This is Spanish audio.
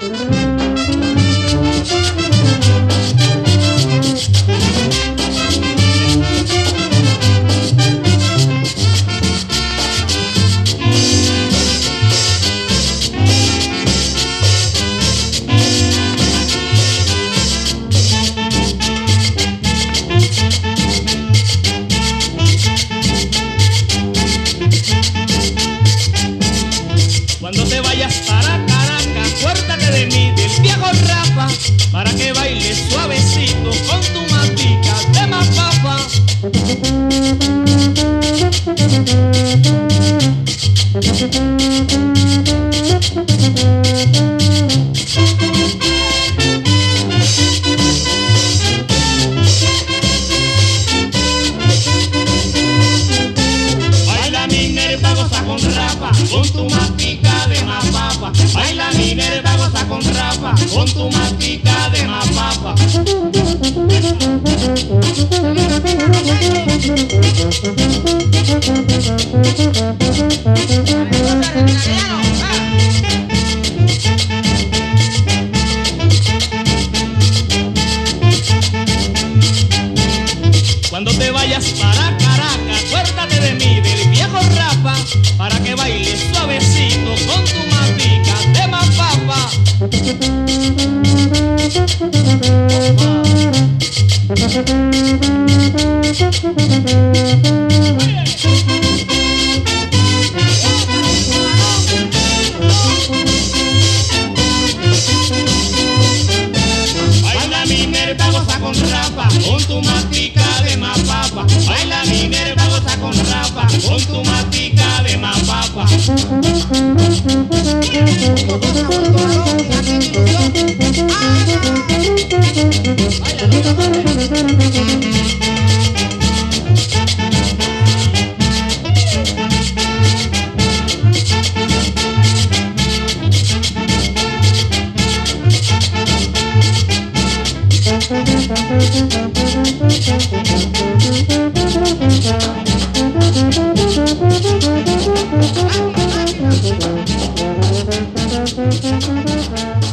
Cuando te vayas para Caracas, acuérdate de mí, del viejo Rafa, para que bailes suavecito con tu matica de mapapa. Baila Minerva, goza con Rafa, con tu matica de mapapa. Baila Minerva, goza con Rafa, con tu matica de mapapa. Cuando te vayas para Caracas, acuérdate de mí, del viejo Rafa, para que bailes suavecito con tu matica de mapapa. Baila Minerva, goza con Rafa, con tu matica de mapapa. Baila Minerva, goza con Rafa, con tu matica de mapapa. Thank you.